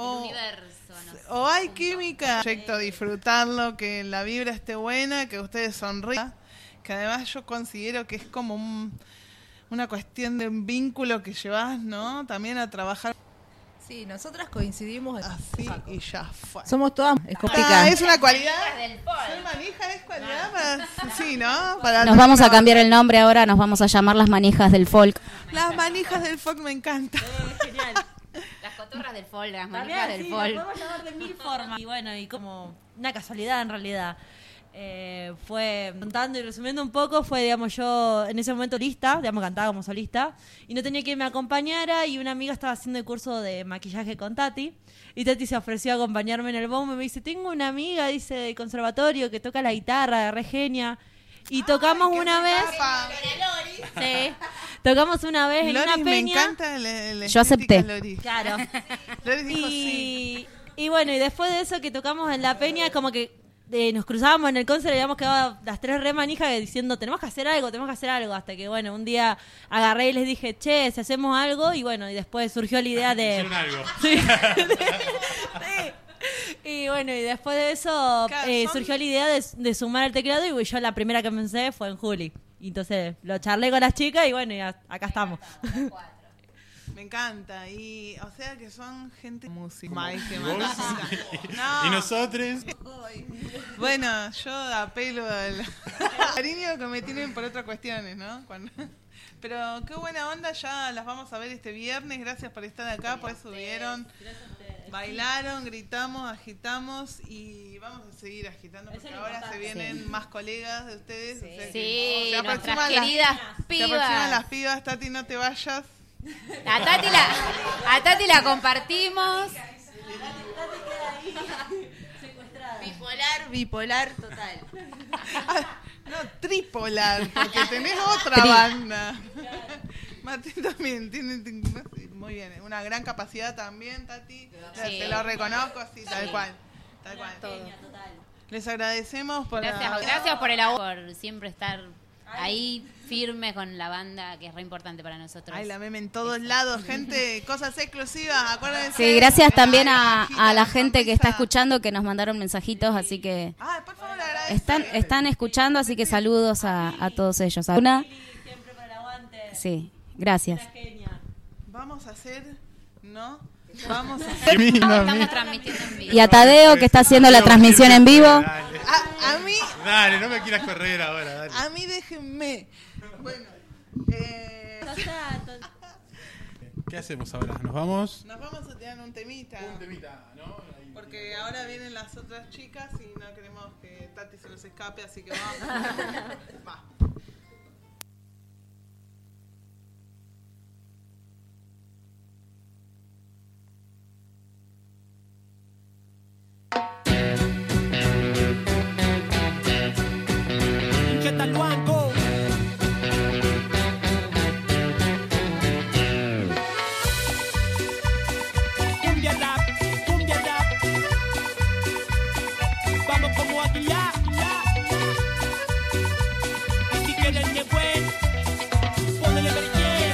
o hay química, proyecto disfrutarlo, que la vibra esté buena, que ustedes sonrían, que además yo considero que es como una cuestión de un vínculo que llevas, ¿no? También a trabajar. Sí, nosotras coincidimos así y ya fue. Somos todas escópticas. Es una cualidad. Ser manija es cualidad para, sí, ¿no? Para nos vamos a cambiar el nombre ahora, nos vamos a llamar las manijas del folk. Las manijas del folk me encanta. Genial. Las cotorras del folk, las manijas del folk. Las podemos llamar de mil formas. Y bueno, y como una casualidad en realidad. Fue contando y resumiendo un poco, fue, digamos, yo en ese momento solista, digamos, cantaba como solista y no tenía quien me acompañara y una amiga estaba haciendo el curso de maquillaje con Tati y Tati se ofreció a acompañarme en el bombo y me dice, tengo una amiga, dice, del conservatorio que toca la guitarra, re genia, y tocamos una vez. Sí, tocamos una vez en Loris, una peña. Me encanta el yo acepté. Loris. Claro. Loris dijo sí. Y bueno, y después de eso que tocamos en la peña, como que nos cruzábamos en el concert y habíamos quedado las tres re manijas diciendo tenemos que hacer algo, hasta que bueno, un día agarré y les dije, che, si hacemos algo, y bueno, y después surgió la idea de... Hicieron algo. Sí. Sí. Y bueno, y después de eso surgió la idea de sumar el teclado y yo la primera que pensé fue en Juli. Y entonces lo charlé con las chicas y bueno, y acá estamos. Me encanta, y o sea que son gente música. No. ¿Y nosotros? Bueno, yo apelo al cariño que me tienen por otras cuestiones, ¿no? Pero qué buena onda, ya las vamos a ver este viernes, gracias por estar acá, por eso subieron, bailaron, gritamos, agitamos y vamos a seguir agitando porque ahora se vienen más colegas de ustedes. Sí, nuestras queridas pibas. Se aproximan las pibas, Tati, no te vayas. A Tati la compartimos. Bipolar total. No, tripolar, porque tenés otra banda. Martín también tiene muy bien, una gran capacidad también, Tati. Sí. Te lo reconozco, sí, tal cual. Todo. Les agradecemos por gracias por el apoyo, por siempre estar ahí firme con la banda, que es re importante para nosotros. Ay, la meme en todos lados, gente, cosas exclusivas, acuérdense. Sí, gracias también a la gente que está escuchando, que nos mandaron mensajitos, así que por favor, están escuchando, así que saludos a todos ellos. Una, sí, gracias. Vamos a hacer, ¿no? Vamos a hacer. Estamos transmitiendo en vivo. Y a Tadeo, que está haciendo la transmisión en vivo. A mí. Dale, no me quieras correr ahora, dale. A mí déjenme. Bueno, ¿qué hacemos ahora? ¿Nos vamos? Nos vamos a tirar un temita. ¿No? Porque ahora vienen las otras chicas y no queremos que Tati se los escape, así que vamos. Va. como Aguilar. Y si quieren que fue, ponele vergüenza.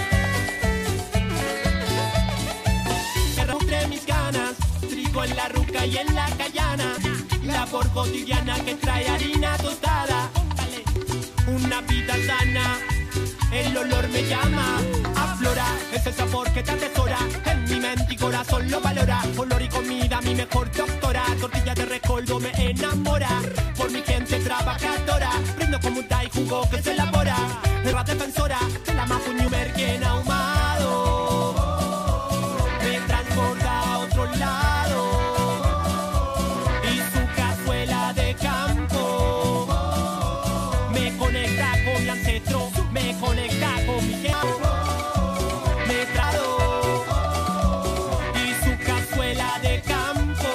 Me rompe mis ganas, trigo en la ruca y en la callana. Labor cotidiana que trae harina tostada. Una vida sana, el olor me llama. Aflora, es el sabor que te atesora. En mi mente y corazón lo valora. Olor y comida, mi mejor doctora. Tortilla de recoldo me enamora. Por mi gente trabajadora. Brindo como un tai jugo que se elabora. Nueva defensora de la mapuñu merquén ahumado. Me transporta a otro lado. Y su cazuela de campo me conecta con mi ancestro. Me conecta con mi gente. Me trajo. Y su cazuela de campo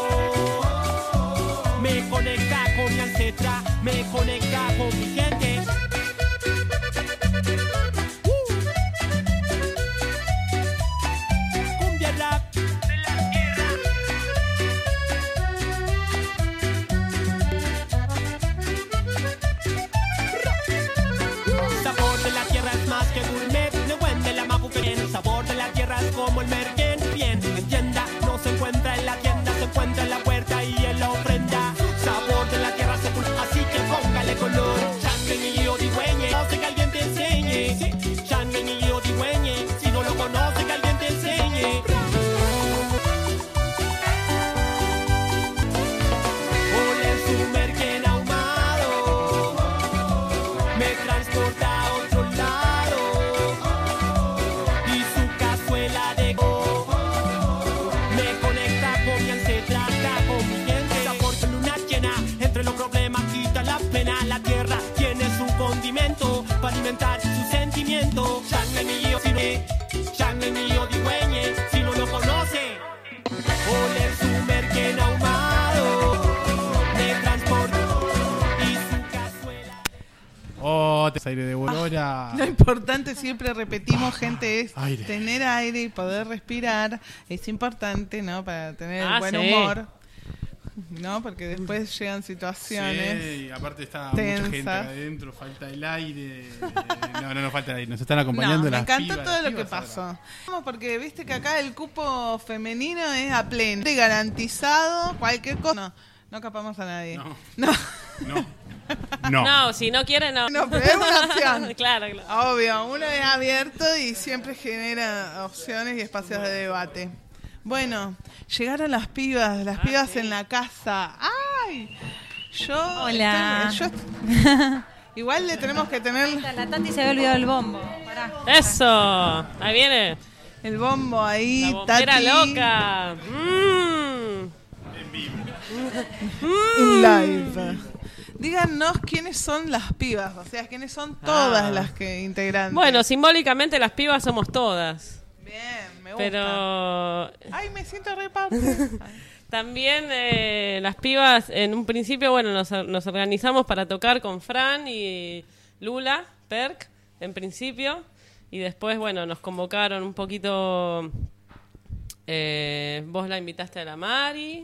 me conecta con mi ancestra. Me conecta con mi gente. Cumbia rap de la tierra. Sabor de la tierra es más que gourmet. No buen de la mapuquén. El sabor de la tierra es como el merquén. Bien, en tienda no se encuentra en la tienda, se encuentra en la puerta y en la ofrenda. Sabor de la tierra se pulsa, así que póngale color. Changen y odigüeñe, no sé que alguien te enseñe. Changen y odigüeñe, si no lo conoce que alguien te enseñe. Ole su merquén ahumado, me transporta a otro lado. Y su cazuela de me conecta con mi ancestra, con mi gente. Sabor de luna llena, entre los problemas quita la pena. La tierra tiene su condimento para alimentar su sentimiento. Changue mío, si no, changue mío, digüeñe, si no lo conoce. Ole su merquén ahumado, me transporto y su cazuela. Oh, te aire de Bolora. Lo importante, siempre repetimos, gente, es Aire. tener aire y poder respirar. Es importante, ¿no? Para tener buen sí. humor, ¿no? Porque después llegan situaciones Sí, y aparte está tensas. mucha gente acá adentro, falta el aire. No falta el aire, nos están acompañando me las encantó pibas, todo las lo que pibas pasó. ahora. Vamos, porque viste que acá el cupo femenino es a pleno. Garantizado, cualquier cosa. No capamos a nadie. No. No, si no quiere, no. No, pero es una opción. Claro. Obvio, uno es abierto y siempre genera opciones y espacios de debate. Bueno, llegaron las pibas sí. en la casa. ¡Ay! Hola. Igual le tenemos que tener... La Tati se había olvidado el bombo. Pará. Eso, ahí viene. El bombo ahí, La bombera Tati. loca. En live. Díganos quiénes son las pibas, o sea, quiénes son todas las que integrantes. Bueno, simbólicamente las pibas somos todas. Bien, me gusta. Pero Ay, me siento re parte. también las pibas, en un principio, bueno, nos organizamos para tocar con Fran y Lula, Perk, en principio. Y después, bueno, nos convocaron un poquito. Vos la invitaste a la Mari.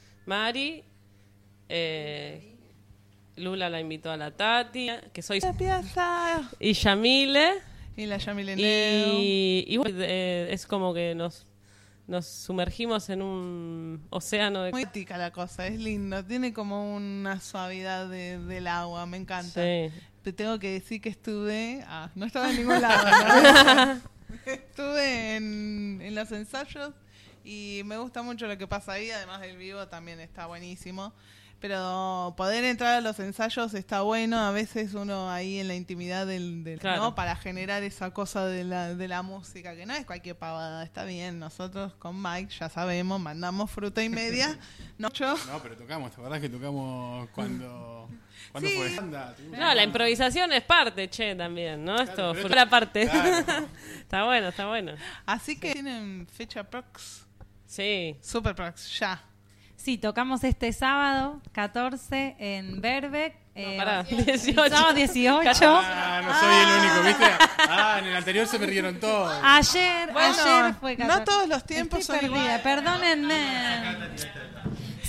Lula la invitó a la Tati, que soy. Y Yamile. Y la Yamile Y bueno, es como que nos sumergimos en un océano de... Muy ética la cosa, es lindo. Tiene como una suavidad del agua, me encanta. Sí. Te tengo que decir que estuve... no estaba en ningún lado, ¿no? Estuve en los ensayos y me gusta mucho lo que pasa ahí. Además del vivo también está buenísimo. Pero poder entrar a los ensayos está bueno. A veces uno ahí en la intimidad Claro. ¿no? Para generar esa cosa de la música, que no es cualquier pavada, está bien. Nosotros con Mike ya sabemos, mandamos fruta y media. No, pero tocamos, ¿te acordás que tocamos cuando Sí. fue? Anda, No, la improvisación es parte, también, ¿no? Esto pero fue la parte. Claro. Está bueno. Así que tienen fecha prox. Sí. Super prox, ya. Sí, tocamos este sábado 14 en Berbeck. Pará, 18. Sábado 18. No soy el único, ¿viste? En el anterior se perdieron todos. Ayer Bueno, fue 14. no todos los tiempos Estoy son perdida, iguales. perdónenme.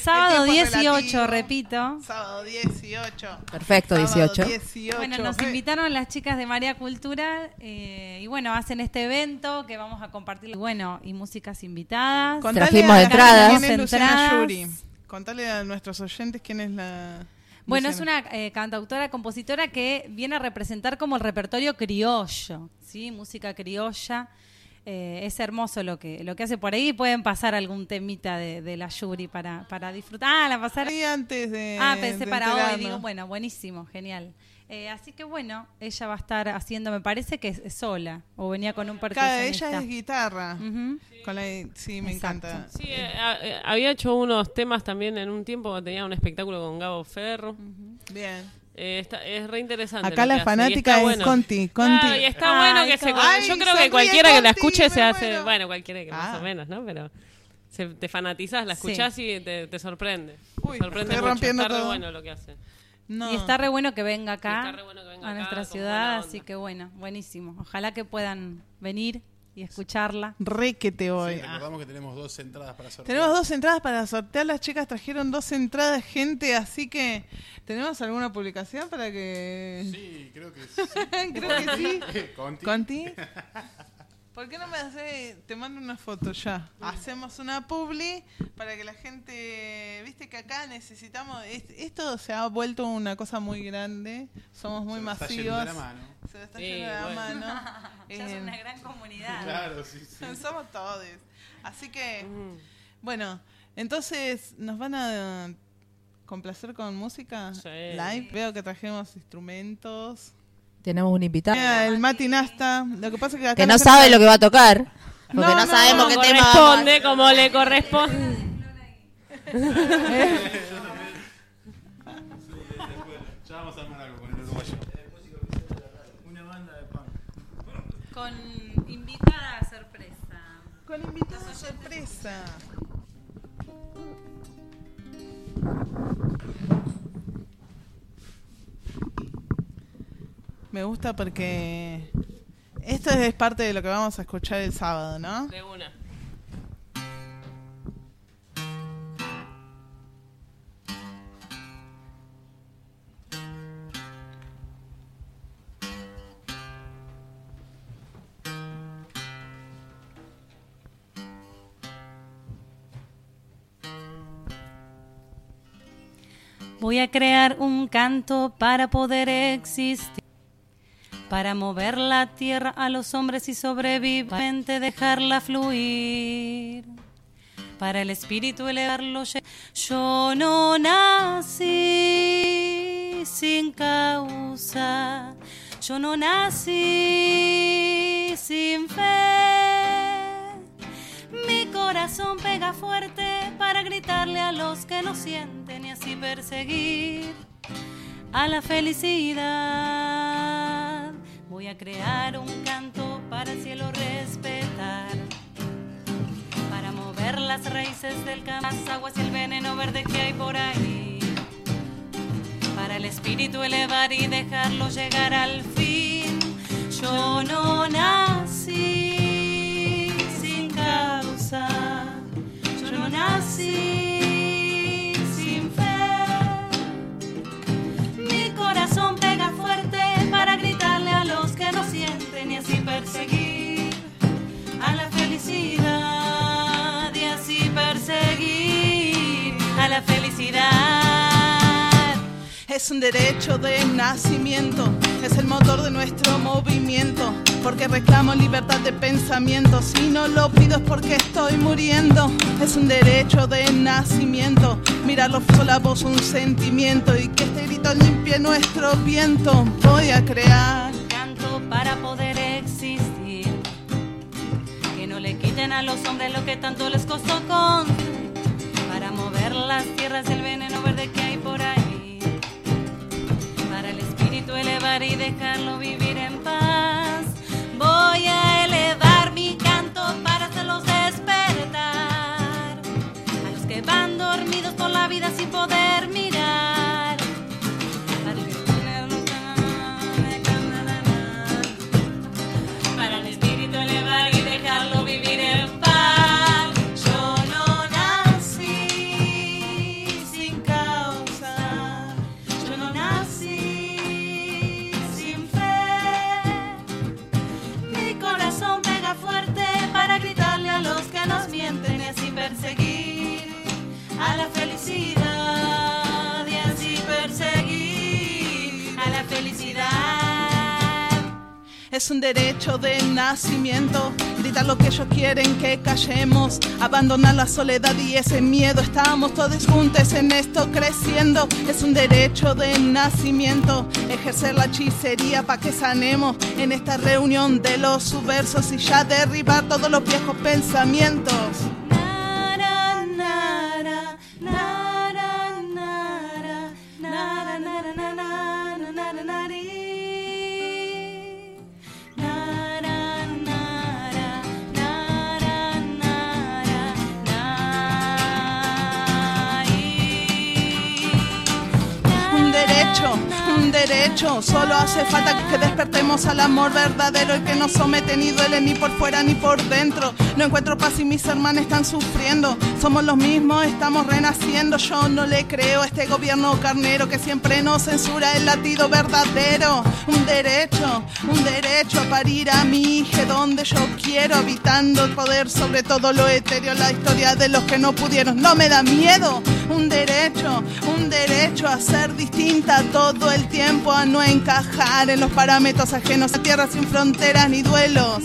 Sábado El tiempo es 18, relativo. repito. Sábado 18. Perfecto, Sábado 18. Bueno, nos invitaron las chicas de María Cultura y bueno, hacen este evento que vamos a compartir. Bueno, y músicas invitadas. Contale Trajimos a la entradas. gente quién es Luciana Entradas. Yuri. Contale a nuestros oyentes quién es la... Bueno, Luciana. es una cantautora, compositora que viene a representar como el repertorio criollo, ¿sí? Música criolla. Es hermoso lo que hace por ahí. Pueden pasar algún temita de la Yuri para disfrutar. La pasar. Ahí antes de... Pensé de para hoy. enterarnos. Digo, bueno, buenísimo, genial. Así que bueno, ella va a estar haciendo, me parece que es sola, o venía con un percusionista. Ella es guitarra. Ujú. Sí, me Exacto. encanta. Sí, había hecho unos temas también en un tiempo, tenía un espectáculo con Gabo Ferro. Bien. Es re interesante. Acá lo la que hace, fanática y está es bueno. Conti. Claro, y está bueno que se... Ay, yo creo sonríe que cualquiera que la Conti, escuche se me hace... muero. Bueno, cualquiera que más o menos, ¿no? Pero te fanatizas, la escuchás y te sorprende. Uy, sorprende estoy mucho. rompiendo Está re todo. bueno lo que hace. No. Y está re bueno que venga acá, Está re bueno que venga a acá, nuestra con ciudad, buena así que bueno, buenísimo. Ojalá que puedan venir y escucharla. Re que te voy. Sí, recordamos que tenemos 2 entradas para sortear. Tenemos 2 entradas para sortear. Las chicas trajeron 2 entradas, gente, así que ¿tenemos alguna publicación para que...? Sí, creo que sí. Creo que sí. Conti. ¿Conti? ¿Por qué no me hace? Te mando una foto ya. Hacemos una publi para que la gente... Viste que acá necesitamos... Esto se ha vuelto una cosa muy grande. Somos muy masivos. Se lo está yendo de la mano. Ya es una gran comunidad. Claro, sí. Somos todos. Así que, bueno, entonces, ¿nos van a complacer con música live? Veo que trajimos instrumentos. Tenemos un invitado. El Mati Nasta. Lo que pasa es que acá Que no sabe lo que va a tocar. Porque no sabemos qué tema. Corresponde como le corresponde. Ya vamos a armar algo con el uruguayo. Una banda de punk. Con invitada sorpresa. Con invitada sorpresa. Me gusta porque esto es parte de lo que vamos a escuchar el sábado, ¿no? De una. Voy a crear un canto para poder existir, para mover la tierra a los hombres y sobrevivir, dejarla fluir, para el espíritu elevarlo. Yo no nací sin causa, yo no nací sin fe. Mi corazón pega fuerte para gritarle a los que no sienten y así perseguir a la felicidad. Voy a crear un canto para el cielo respetar, para mover las raíces del campo, las aguas y el veneno verde que hay por ahí, para el espíritu elevar y dejarlo llegar al fin. Yo no nací sin causa, yo no nací sin fe. Mi corazón pega fuerte para gritarle a los que no sienten y así perseguir a la felicidad, y así perseguir a la felicidad. Es un derecho de nacimiento, es el motor de nuestro movimiento, porque reclamo libertad de pensamiento. Si no lo pido es porque estoy muriendo. Es un derecho de nacimiento, mirarlo con la voz un sentimiento, y que este grito limpie nuestro viento. Voy a crear canto para poder existir, que no le quiten a los hombres lo que tanto les costó conseguir, para mover las tierras del veneno verde que hay por ahí, para el espíritu elevar y dejarlo vivir en paz. Voy a elevar mi canto para hacerlos despertar, a los que van dormidos por la vida sin poder mirar, para el espíritu elevar y dejarlo vivir en paz. Yo no nací es un derecho de nacimiento. Gritar lo que ellos quieren que callemos, abandonar la soledad y ese miedo. Estamos todos juntos en esto creciendo. Es un derecho de nacimiento. Ejercer la hechicería para que sanemos en esta reunión de los subversos y ya derribar todos los viejos pensamientos. Un derecho, solo hace falta que despertemos al amor verdadero, el que no somete ni duele ni por fuera ni por dentro. No encuentro paz y mis hermanos están sufriendo. Somos los mismos, estamos renaciendo. Yo no le creo a este gobierno carnero que siempre nos censura el latido verdadero. Un derecho a parir a mi hija donde yo quiero, habitando el poder sobre todo lo etéreo, la historia de los que no pudieron. No me da miedo. Un derecho a ser distinta todo el tiempo, a no encajar en los parámetros ajenos, a tierra sin fronteras ni duelos.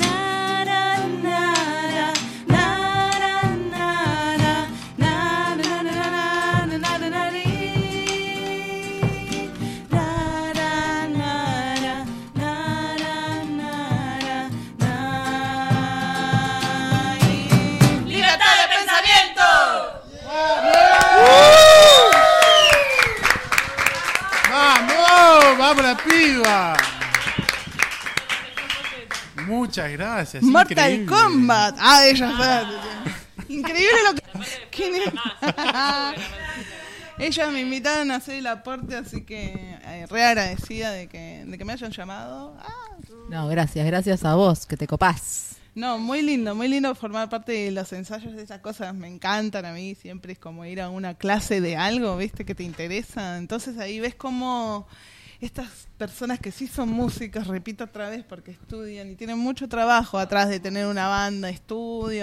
¡Vamos la piba! Muchas gracias. Mortal increíble. Kombat. Ella increíble lo que... Ellas me invitaron a hacer el aporte, así que re agradecida de que me hayan llamado. No, gracias a vos, que te copás. No, muy lindo formar parte de los ensayos de esas cosas, me encantan a mí, siempre es como ir a una clase de algo, ¿viste? Que te interesa, entonces ahí ves como estas personas que sí son músicos, repito otra vez porque estudian y tienen mucho trabajo atrás de tener una banda, estudio,